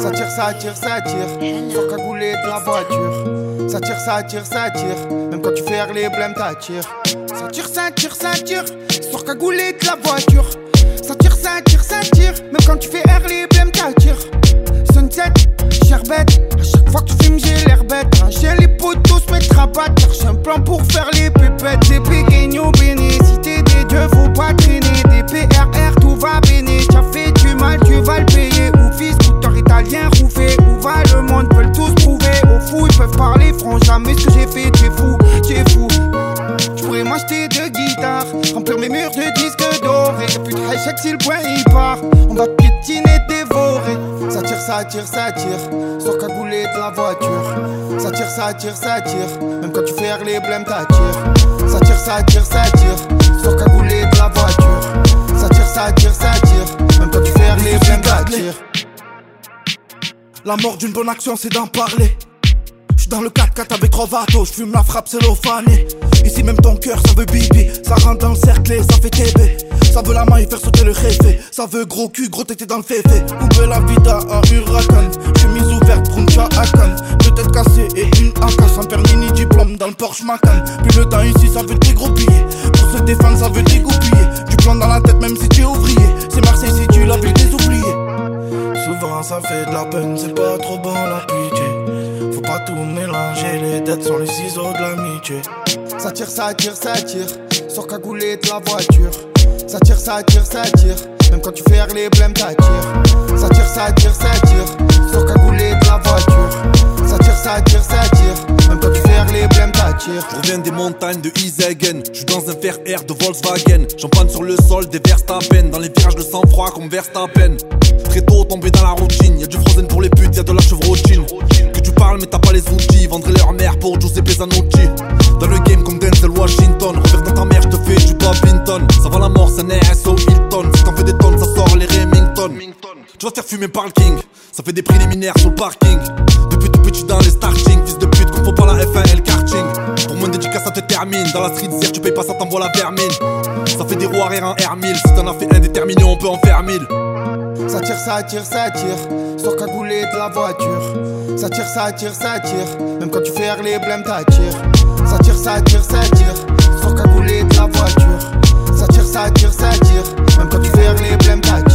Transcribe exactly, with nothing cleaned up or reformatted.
Ça tire, ça tire, ça tire. Sur cagoulé de la voiture. Ça tire, ça tire, ça tire. Même quand tu fais les blêmes, t'attires. Ça tire, ça tire, ça tire. Sur cagoulé de la voiture. Ça tire, ça tire, ça tire. Même quand tu fais air les blêmes, t'attires. Sunset, sherbet. À chaque fois que tu fumes, j'ai l'air bête. J'ai les potos se mettre à battre. Cherche un plan pour faire les pépettes. Des pequeños béné. Si t'es des dieux, faut pas traîner. Des P R R, tout va béné. T'as fait du mal, tu vas le payer. Oufis, scooter italien, rouffé. Où va le monde, veulent tous prouver. Au fou, ils peuvent parler franc. Jamais ce que j'ai fait, t'es fou, t'es fou. J'pourrais m'acheter deux guitares, remplir mes murs de disques dorés. Et puis de chaque si le point il part, on va piétiner, dévorer. Ça tire, ça tire, ça tire, sur cagoulé de la voiture. Ça tire, ça tire, ça tire, même quand tu fais air les blêmes t'attires. Ça tire, ça tire, ça tire, sur cagoulé de la voiture. Ça tire, ça tire, ça tire, même quand tu fais air les blêmes t'attires. La mort d'une bonne action c'est d'en parler. J'suis dans le quatre quatre avec Rovato, j'fume la frappe cellophanée. Ici même ton cœur ça veut bibi, ça rentre dans le cercle, ça fait T B. Ça veut la main et faire sauter le réfé. Ça veut gros cul, gros tété dans le féfé. Couper la vida en huracan, chemise ouverte, bruncha à canne. Deux têtes cassées et une A K, sans permis ni diplôme dans le Porsche Macan. Puis le temps ici ça veut dégroupiller, pour se défendre ça veut dégoupiller. Du plan dans la tête même si tu es ouvrier. C'est Marseille si tu la ville des oubliés. Souvent ça fait de la peine, c'est pas trop bon la pitié. Faut pas tout mélanger, les dettes sont les ciseaux de l'amitié. Ça tire, ça tire, ça tire, sur cagoulé de la voiture. Ça tire, ça tire, ça tire, même quand tu fais air les blêmes t'attires. Ça tire, ça tire, ça tire, sur cagoulé de la voiture. Ça tire, ça tire, ça tire, même quand tu fais air les blêmes t'attires. Je reviens des montagnes de Isegen, je suis dans un fer air de Volkswagen. J'empanne sur le sol des Verstappen, dans les virages de sang-froid comme Verstappen. Très tôt tombé dans la routine, y'a du frozen pour les putes, y'a de la chevrotine. Que tu parles mais t'as pas les outils, vendre leur mère pour Giuseppe Zanotti. Dans le game comme Denzel Washington, revers dans ta mère, je te fais du badminton. Ça va la mort, c'est un R S O Hilton. Si t'en fais des tonnes, ça sort les Remington. Tu vas te faire fumer par le king, ça fait des préliminaires sur le parking. Depuis tout petit dans les starting, fils de pute, qu'on faut pas la F un et le karting. Pour moins dédicace ça te termine, dans la street zère tu payes pas ça t'envoie la vermine. Ça fait des roues arrière en R mille, si t'en as fait un déterminé on peut en faire mille. Ça tire, ça tire, ça tire, sur cagoulé de la voiture. Ça tire, ça tire, ça tire, même quand tu fais air les blêmes t'attires. Ça tire, ça tire, ça tire, sur cagoulé de la voiture. Ça tire, ça tire, ça tire, même quand tu fais air les blêmes t'attires.